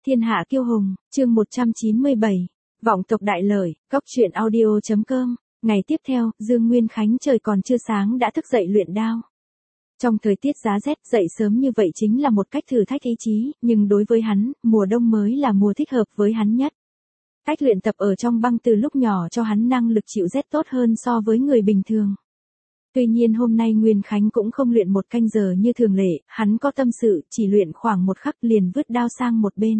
Thiên hạ kiêu hùng, chương 197. Vọng tộc đại lợi, Cóc truyện audio.com. Ngày tiếp theo, Dương Nguyên Khánh trời còn chưa sáng đã thức dậy luyện đao. Trong thời tiết giá rét, dậy sớm như vậy chính là một cách thử thách ý chí, nhưng đối với hắn, mùa đông mới là mùa thích hợp với hắn nhất. Cách luyện tập ở trong băng từ lúc nhỏ cho hắn năng lực chịu rét tốt hơn so với người bình thường. Tuy nhiên hôm nay Nguyên Khánh cũng không luyện một canh giờ như thường lệ, hắn có tâm sự, chỉ luyện khoảng một khắc liền vứt đao sang một bên.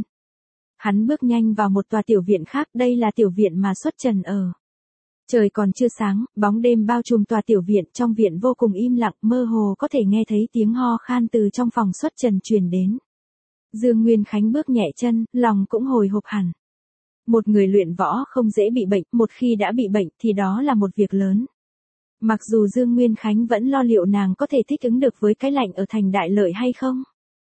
Hắn bước nhanh vào một tòa tiểu viện khác, đây là tiểu viện mà Xuất Trần ở. Trời còn chưa sáng, bóng đêm bao trùm tòa tiểu viện, trong viện vô cùng im lặng, mơ hồ có thể nghe thấy tiếng ho khan từ trong phòng Xuất Trần truyền đến. Dương Nguyên Khánh bước nhẹ chân, lòng cũng hồi hộp hẳn. Một người luyện võ không dễ bị bệnh, một khi đã bị bệnh thì đó là một việc lớn. Mặc dù Dương Nguyên Khánh vẫn lo liệu nàng có thể thích ứng được với cái lạnh ở thành Đại Lợi hay không.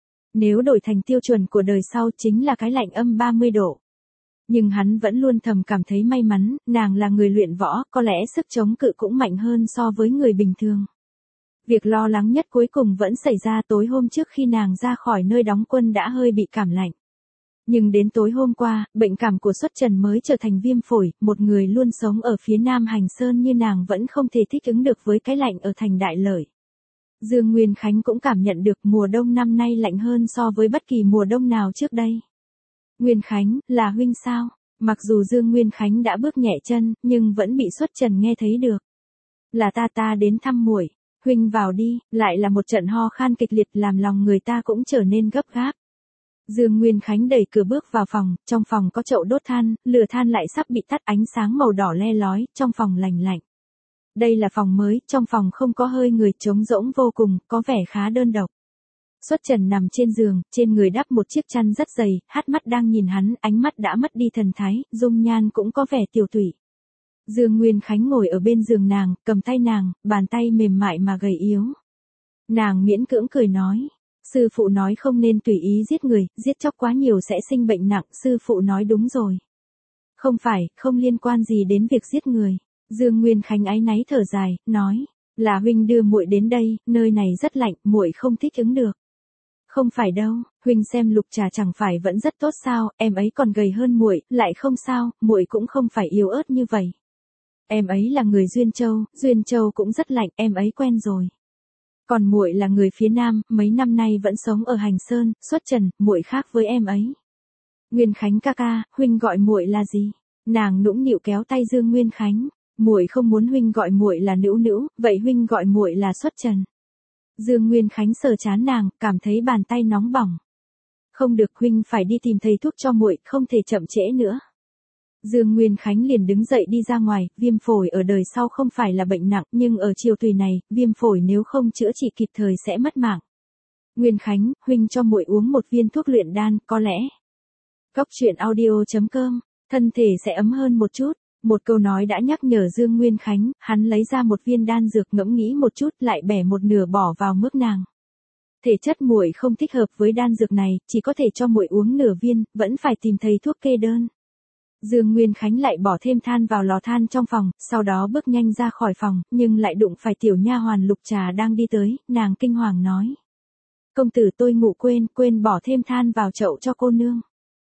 Nếu đổi thành tiêu chuẩn của đời sau chính là cái lạnh âm 30 độ. Nhưng hắn vẫn luôn thầm cảm thấy may mắn, nàng là người luyện võ, có lẽ sức chống cự cũng mạnh hơn so với người bình thường. Việc lo lắng nhất cuối cùng vẫn xảy ra tối hôm trước khi nàng ra khỏi nơi đóng quân đã hơi bị cảm lạnh. Nhưng đến tối hôm qua, bệnh cảm của Xuất Trần mới trở thành viêm phổi, một người luôn sống ở phía Nam Hành Sơn như nàng vẫn không thể thích ứng được với cái lạnh ở thành Đại Lợi. Dương Nguyên Khánh cũng cảm nhận được mùa đông năm nay lạnh hơn so với bất kỳ mùa đông nào trước đây. Nguyên Khánh, là huynh sao? Mặc dù Dương Nguyên Khánh đã bước nhẹ chân, nhưng vẫn bị Xuất Trần nghe thấy được. Là ta đến thăm muội, huynh vào đi, lại là một trận ho khan kịch liệt làm lòng người ta cũng trở nên gấp gáp. Dương Nguyên Khánh đẩy cửa bước vào phòng, trong phòng có chậu đốt than, lửa than lại sắp bị tắt, ánh sáng màu đỏ le lói, trong phòng lành lạnh. Đây là phòng mới, trong phòng không có hơi người, trống rỗng vô cùng, có vẻ khá đơn độc. Xuất Trần nằm trên giường, trên người đắp một chiếc chăn rất dày, hắt mắt đang nhìn hắn, ánh mắt đã mất đi thần thái, dung nhan cũng có vẻ tiều tụy. Dương Nguyên Khánh ngồi ở bên giường nàng, cầm tay nàng, bàn tay mềm mại mà gầy yếu. Nàng miễn cưỡng cười nói. Sư phụ nói không nên tùy ý giết người, giết chóc quá nhiều sẽ sinh bệnh nặng, sư phụ nói đúng rồi. Không phải, không liên quan gì đến việc giết người. Dương Nguyên Khánh áy náy thở dài, nói, là huynh đưa muội đến đây, nơi này rất lạnh, muội không thích ứng được. Không phải đâu, huynh xem Lục Trà chẳng phải vẫn rất tốt sao, em ấy còn gầy hơn muội, lại không sao, muội cũng không phải yếu ớt như vậy. Em ấy là người Duyên Châu cũng rất lạnh, em ấy quen rồi. Còn muội là người phía Nam, mấy năm nay vẫn sống ở Hành Sơn, Xuất Trần, muội khác với em ấy. Nguyên Khánh ca ca, huynh gọi muội là gì? Nàng nũng nịu kéo tay Dương Nguyên Khánh, muội không muốn huynh gọi muội là Nữu Nữu, vậy huynh gọi muội là Xuất Trần. Dương Nguyên Khánh sờ trán nàng, cảm thấy bàn tay nóng bỏng. Không được, huynh phải đi tìm thầy thuốc cho muội, không thể chậm trễ nữa. Dương Nguyên Khánh liền đứng dậy đi ra ngoài, viêm phổi ở đời sau không phải là bệnh nặng, nhưng ở chiều tùy này, viêm phổi nếu không chữa trị kịp thời sẽ mất mạng. Nguyên Khánh, huynh cho muội uống một viên thuốc luyện đan, có lẽ. Cóc truyện audio.com, thân thể sẽ ấm hơn một chút. Một câu nói đã nhắc nhở Dương Nguyên Khánh, hắn lấy ra một viên đan dược ngẫm nghĩ một chút lại bẻ một nửa bỏ vào mước nàng. Thể chất muội không thích hợp với đan dược này, chỉ có thể cho muội uống nửa viên, vẫn phải tìm thầy thuốc kê đơn. Dương Nguyên Khánh lại bỏ thêm than vào lò than trong phòng, sau đó bước nhanh ra khỏi phòng, nhưng lại đụng phải tiểu nha hoàn Lục Trà đang đi tới, nàng kinh hoàng nói. Công tử tôi ngủ quên bỏ thêm than vào chậu cho cô nương.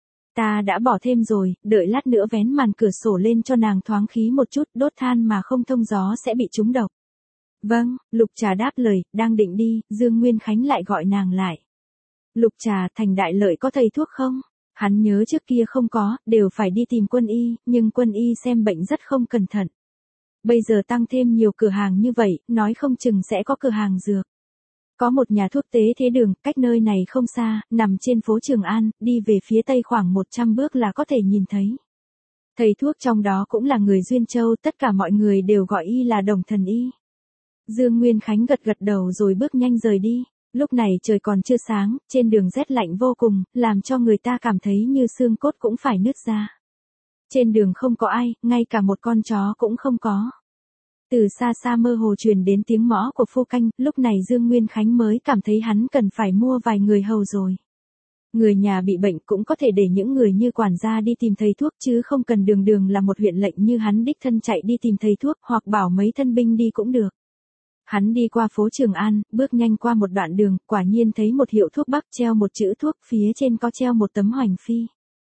Ta đã bỏ thêm rồi, đợi lát nữa vén màn cửa sổ lên cho nàng thoáng khí một chút, đốt than mà không thông gió sẽ bị trúng độc. Vâng, Lục Trà đáp lời, đang định đi, Dương Nguyên Khánh lại gọi nàng lại. Lục Trà, thành Đại Lợi có thầy thuốc không? Hắn nhớ trước kia không có, đều phải đi tìm Quân y, nhưng Quân y xem bệnh rất không cẩn thận. Bây giờ tăng thêm nhiều cửa hàng như vậy, nói không chừng sẽ có cửa hàng dược. Có một nhà thuốc tế thế đường, cách nơi này không xa, nằm trên phố Trường An, đi về phía tây khoảng 100 bước là có thể nhìn thấy. Thầy thuốc trong đó cũng là người Duyên Châu, tất cả mọi người đều gọi y là Đồng Thần Y. Dương Nguyên Khánh gật đầu rồi bước nhanh rời đi. Lúc này trời còn chưa sáng, trên đường rét lạnh vô cùng, làm cho người ta cảm thấy như xương cốt cũng phải nứt ra. Trên đường không có ai, ngay cả một con chó cũng không có. Từ xa xa mơ hồ truyền đến tiếng mõ của phu canh, lúc này Dương Nguyên Khánh mới cảm thấy hắn cần phải mua vài người hầu rồi. Người nhà bị bệnh cũng có thể để những người như quản gia đi tìm thầy thuốc chứ không cần đường là một huyện lệnh như hắn đích thân chạy đi tìm thầy thuốc hoặc bảo mấy thân binh đi cũng được. Hắn đi qua phố Trường An, bước nhanh qua một đoạn đường, quả nhiên thấy một hiệu thuốc bắc treo một chữ thuốc, phía trên có treo một tấm hoành phi.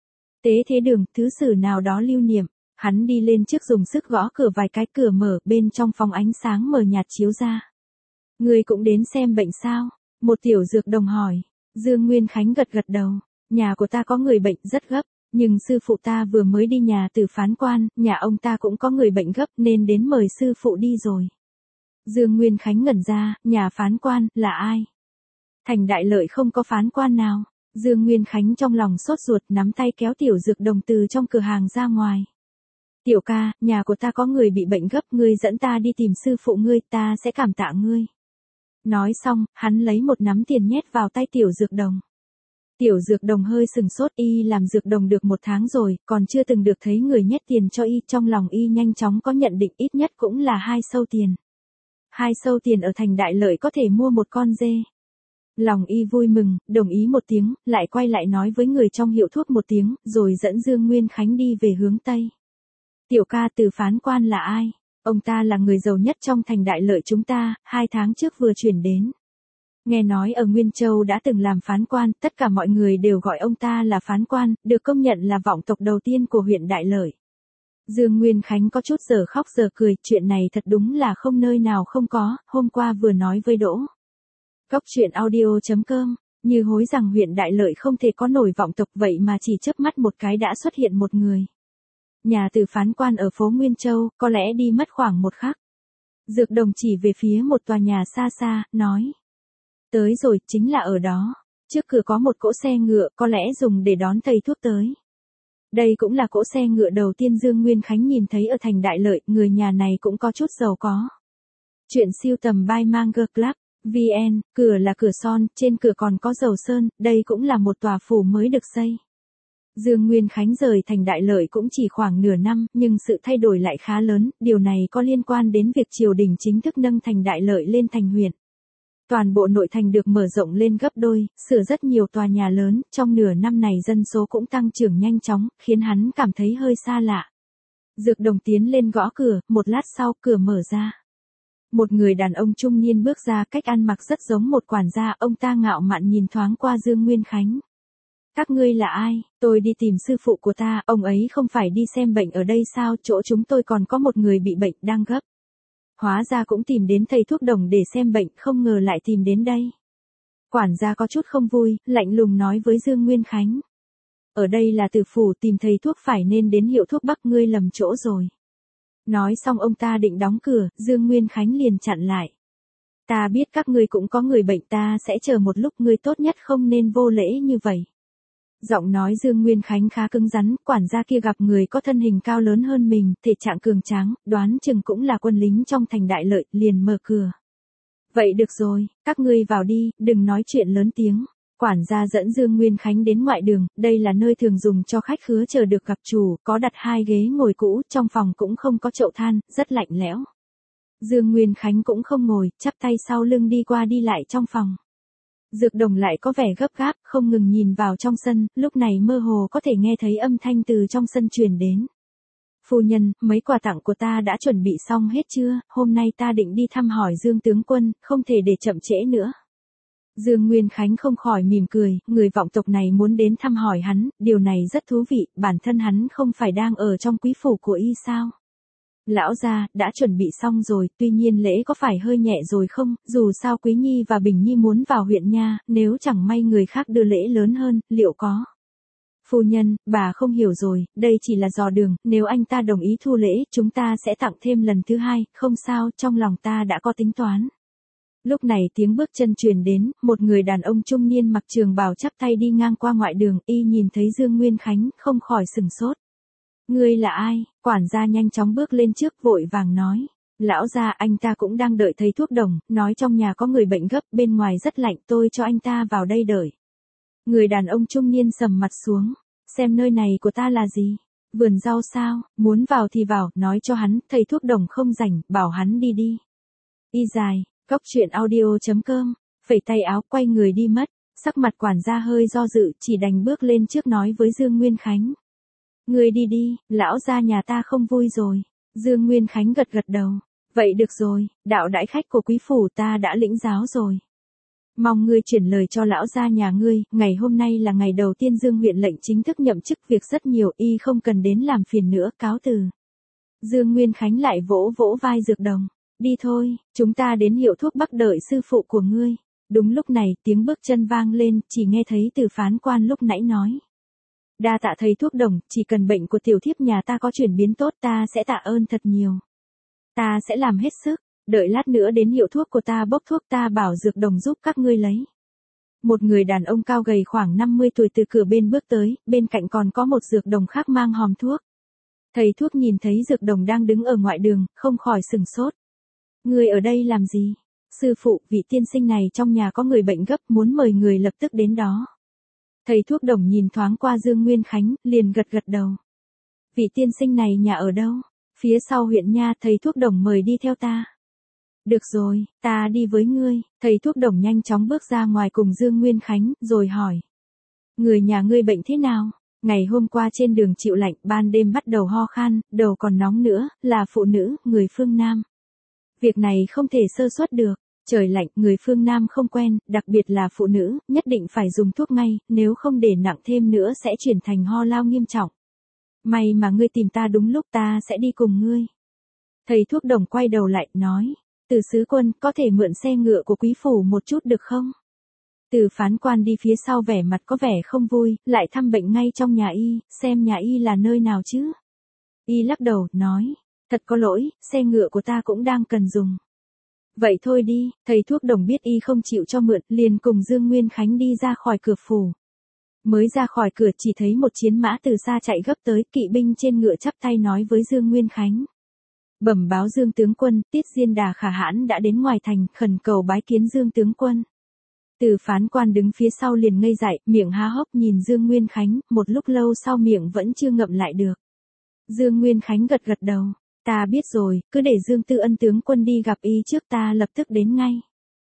Tế thế đường, thứ sử nào đó lưu niệm, hắn đi lên trước dùng sức gõ cửa vài cái, cửa mở, bên trong phòng ánh sáng mờ nhạt chiếu ra. Ngươi cũng đến xem bệnh sao? Một tiểu dược đồng hỏi. Dương Nguyên Khánh gật gật đầu. Nhà của ta có người bệnh rất gấp, nhưng sư phụ ta vừa mới đi nhà từ phán quan, nhà ông ta cũng có người bệnh gấp nên đến mời sư phụ đi rồi. Dương Nguyên Khánh ngẩn ra, nhà phán quan, là ai? Thành Đại Lợi không có phán quan nào. Dương Nguyên Khánh trong lòng sốt ruột nắm tay kéo tiểu dược đồng từ trong cửa hàng ra ngoài. Tiểu ca, nhà của ta có người bị bệnh gấp, ngươi dẫn ta đi tìm sư phụ ngươi, ta sẽ cảm tạ ngươi. Nói xong, hắn lấy một nắm tiền nhét vào tay tiểu dược đồng. Tiểu dược đồng hơi sừng sốt, y làm dược đồng được 1 tháng rồi, còn chưa từng được thấy người nhét tiền cho y, trong lòng y nhanh chóng có nhận định ít nhất cũng là 2 sâu tiền. 2 sâu tiền ở Thành Đại Lợi có thể mua một con dê. Lòng y vui mừng, đồng ý một tiếng, lại quay lại nói với người trong hiệu thuốc một tiếng, rồi dẫn Dương Nguyên Khánh đi về hướng Tây. Tiểu ca, từ phán quan là ai? Ông ta là người giàu nhất trong Thành Đại Lợi chúng ta, 2 tháng trước vừa chuyển đến. Nghe nói ở Nguyên Châu đã từng làm phán quan, tất cả mọi người đều gọi ông ta là phán quan, được công nhận là vọng tộc đầu tiên của huyện Đại Lợi. Dương Nguyên Khánh có chút giờ khóc giờ cười, chuyện này thật đúng là không nơi nào không có, hôm qua vừa nói với Đỗ. Góc truyện audio.com, như hối rằng huyện Đại Lợi không thể có nổi vọng tộc, vậy mà chỉ chớp mắt một cái đã xuất hiện một người. Nhà từ phán quan ở phố Nguyên Châu, có lẽ đi mất khoảng 1 khắc. Dược đồng chỉ về phía một tòa nhà xa xa, nói. Tới rồi, chính là ở đó. Trước cửa có một cỗ xe ngựa, có lẽ dùng để đón thầy thuốc tới. Đây cũng là cỗ xe ngựa đầu tiên Dương Nguyên Khánh nhìn thấy ở Thành Đại Lợi, người nhà này cũng có chút giàu có. Chuyện siêu tầm by Manga Club, VN, cửa là cửa son, trên cửa còn có dầu sơn, đây cũng là một tòa phủ mới được xây. Dương Nguyên Khánh rời Thành Đại Lợi cũng chỉ khoảng nửa năm, nhưng sự thay đổi lại khá lớn, điều này có liên quan đến việc triều đình chính thức nâng Thành Đại Lợi lên thành huyện. Toàn bộ nội thành được mở rộng lên gấp đôi, sửa rất nhiều tòa nhà lớn, trong nửa năm này dân số cũng tăng trưởng nhanh chóng, khiến hắn cảm thấy hơi xa lạ. Dược đồng tiến lên gõ cửa, một lát sau cửa mở ra. Một người đàn ông trung niên bước ra, cách ăn mặc rất giống một quản gia, ông ta ngạo mạn nhìn thoáng qua Dương Nguyên Khánh. Các ngươi là ai? Tôi đi tìm sư phụ của ta, ông ấy không phải đi xem bệnh ở đây sao, chỗ chúng tôi còn có một người bị bệnh đang gấp. Hóa ra cũng tìm đến thầy thuốc đồng để xem bệnh, không ngờ lại tìm đến đây. Quản gia có chút không vui, lạnh lùng nói với Dương Nguyên Khánh. Ở đây là Từ phủ, tìm thầy thuốc phải nên đến hiệu thuốc Bắc, ngươi lầm chỗ rồi. Nói xong ông ta định đóng cửa, Dương Nguyên Khánh liền chặn lại. Ta biết các ngươi cũng có người bệnh, ta sẽ chờ một lúc, ngươi tốt nhất không nên vô lễ như vậy. Giọng nói Dương Nguyên Khánh khá cứng rắn, quản gia kia gặp người có thân hình cao lớn hơn mình, thể trạng cường tráng, đoán chừng cũng là quân lính trong Thành Đại Lợi, liền mở cửa. Vậy được rồi, các ngươi vào đi, đừng nói chuyện lớn tiếng. Quản gia dẫn Dương Nguyên Khánh đến ngoại đường, đây là nơi thường dùng cho khách khứa chờ được gặp chủ, có đặt 2 ghế ngồi cũ, trong phòng cũng không có chậu than, rất lạnh lẽo. Dương Nguyên Khánh cũng không ngồi, chắp tay sau lưng đi qua đi lại trong phòng. Dược đồng lại có vẻ gấp gáp, không ngừng nhìn vào trong sân, lúc này mơ hồ có thể nghe thấy âm thanh từ trong sân truyền đến. Phu nhân, mấy quà tặng của ta đã chuẩn bị xong hết chưa, hôm nay ta định đi thăm hỏi Dương tướng quân, không thể để chậm trễ nữa. Dương Nguyên Khánh không khỏi mỉm cười, người vọng tộc này muốn đến thăm hỏi hắn, điều này rất thú vị, bản thân hắn không phải đang ở trong quý phủ của y sao. Lão gia, đã chuẩn bị xong rồi, tuy nhiên lễ có phải hơi nhẹ rồi không, dù sao Quý Nhi và Bình Nhi muốn vào huyện nha, nếu chẳng may người khác đưa lễ lớn hơn, liệu có? Phu nhân, bà không hiểu rồi, đây chỉ là dò đường, nếu anh ta đồng ý thu lễ, chúng ta sẽ tặng thêm lần thứ 2, không sao, trong lòng ta đã có tính toán. Lúc này tiếng bước chân truyền đến, một người đàn ông trung niên mặc trường bào chắp tay đi ngang qua ngoại đường, y nhìn thấy Dương Nguyên Khánh, không khỏi sừng sốt. Ngươi là ai? Quản gia nhanh chóng bước lên trước vội vàng nói. Lão gia, anh ta cũng đang đợi thầy thuốc đồng, nói trong nhà có người bệnh gấp, bên ngoài rất lạnh, tôi cho anh ta vào đây đợi. Người đàn ông trung niên sầm mặt xuống. Xem nơi này của ta là gì? Vườn rau sao? Muốn vào thì vào, nói cho hắn, thầy thuốc đồng không rảnh, bảo hắn đi đi. Y dài, góc truyện audio.com, phẩy tay áo quay người đi mất, sắc mặt quản gia hơi do dự, chỉ đành bước lên trước nói với Dương Nguyên Khánh. Ngươi đi đi, lão gia nhà ta không vui rồi. Dương Nguyên Khánh gật gật đầu. Vậy được rồi, đạo đãi khách của quý phủ ta đã lĩnh giáo rồi. Mong ngươi chuyển lời cho lão gia nhà ngươi, ngày hôm nay là ngày đầu tiên Dương huyện lệnh chính thức nhậm chức, việc rất nhiều, y không cần đến làm phiền nữa, cáo từ. Dương Nguyên Khánh lại vỗ vỗ vai Dược Đồng. Đi thôi, chúng ta đến hiệu thuốc Bắc đợi sư phụ của ngươi. Đúng lúc này tiếng bước chân vang lên, chỉ nghe thấy Từ phán quan lúc nãy nói. Đa tạ thầy thuốc Đồng, chỉ cần bệnh của tiểu thiếp nhà ta có chuyển biến tốt ta sẽ tạ ơn thật nhiều. Ta sẽ làm hết sức, đợi lát nữa đến hiệu thuốc của ta bốc thuốc, ta bảo Dược Đồng giúp các ngươi lấy. Một người đàn ông cao gầy khoảng 50 tuổi từ cửa bên bước tới, bên cạnh còn có một Dược Đồng khác mang hòm thuốc. Thầy thuốc nhìn thấy Dược Đồng đang đứng ở ngoại đường, không khỏi sừng sốt. Người ở đây làm gì? Sư phụ, vị tiên sinh này trong nhà có người bệnh gấp, muốn mời người lập tức đến đó. Thầy thuốc Đồng nhìn thoáng qua Dương Nguyên Khánh, liền gật gật đầu. Vị tiên sinh này nhà ở đâu? Phía sau huyện nha, thầy thuốc Đồng mời đi theo ta. Được rồi, ta đi với ngươi. Thầy thuốc Đồng nhanh chóng bước ra ngoài cùng Dương Nguyên Khánh, rồi hỏi. Người nhà ngươi bệnh thế nào? Ngày hôm qua trên đường chịu lạnh, ban đêm bắt đầu ho khan, đầu còn nóng nữa, là phụ nữ, người phương Nam. Việc này không thể sơ suất được. Trời lạnh, người phương Nam không quen, đặc biệt là phụ nữ, nhất định phải dùng thuốc ngay, nếu không để nặng thêm nữa sẽ chuyển thành ho lao nghiêm trọng. May mà ngươi tìm ta đúng lúc, ta sẽ đi cùng ngươi. Thầy thuốc Đồng quay đầu lại, nói. Từ sứ quân, có thể mượn xe ngựa của quý phủ một chút được không? Từ phán quan đi phía sau vẻ mặt có vẻ không vui, lại thăm bệnh ngay trong nhà y, xem nhà y là nơi nào chứ? Y lắc đầu, nói. Thật có lỗi, xe ngựa của ta cũng đang cần dùng. Vậy thôi đi, thầy thuốc Đồng biết y không chịu cho mượn, liền cùng Dương Nguyên Khánh đi ra khỏi cửa phủ. Mới ra khỏi cửa chỉ thấy một chiến mã từ xa chạy gấp tới, kỵ binh trên ngựa chắp tay nói với Dương Nguyên Khánh. Bẩm báo Dương tướng quân, Tiết Diên Đà Khả Hãn đã đến ngoài thành, khẩn cầu bái kiến Dương tướng quân. Từ phán quan đứng phía sau liền ngây dại, miệng há hốc nhìn Dương Nguyên Khánh, một lúc lâu sau miệng vẫn chưa ngậm lại được. Dương Nguyên Khánh gật gật đầu. Ta biết rồi, cứ để Dương Tư Ân tướng quân đi gặp y trước, ta lập tức đến ngay.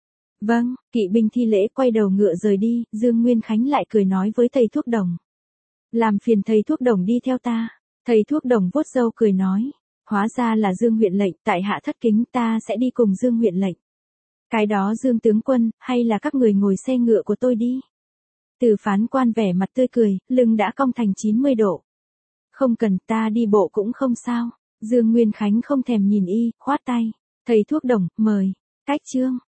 Vâng, kỵ binh thi lễ quay đầu ngựa rời đi, Dương Nguyên Khánh lại cười nói với thầy thuốc Đồng. Làm phiền thầy thuốc Đồng đi theo ta. Thầy thuốc Đồng vuốt râu cười nói. Hóa ra là Dương huyện lệnh, tại hạ thất kính, ta sẽ đi cùng Dương huyện lệnh. Cái đó Dương tướng quân, hay là các người ngồi xe ngựa của tôi đi. Từ phán quan vẻ mặt tươi cười, lưng đã cong thành 90 độ. Không cần, ta đi bộ cũng không sao. Dương Nguyên Khánh không thèm nhìn y, khoát tay. Thầy thuốc Đồng, mời. Cách chương.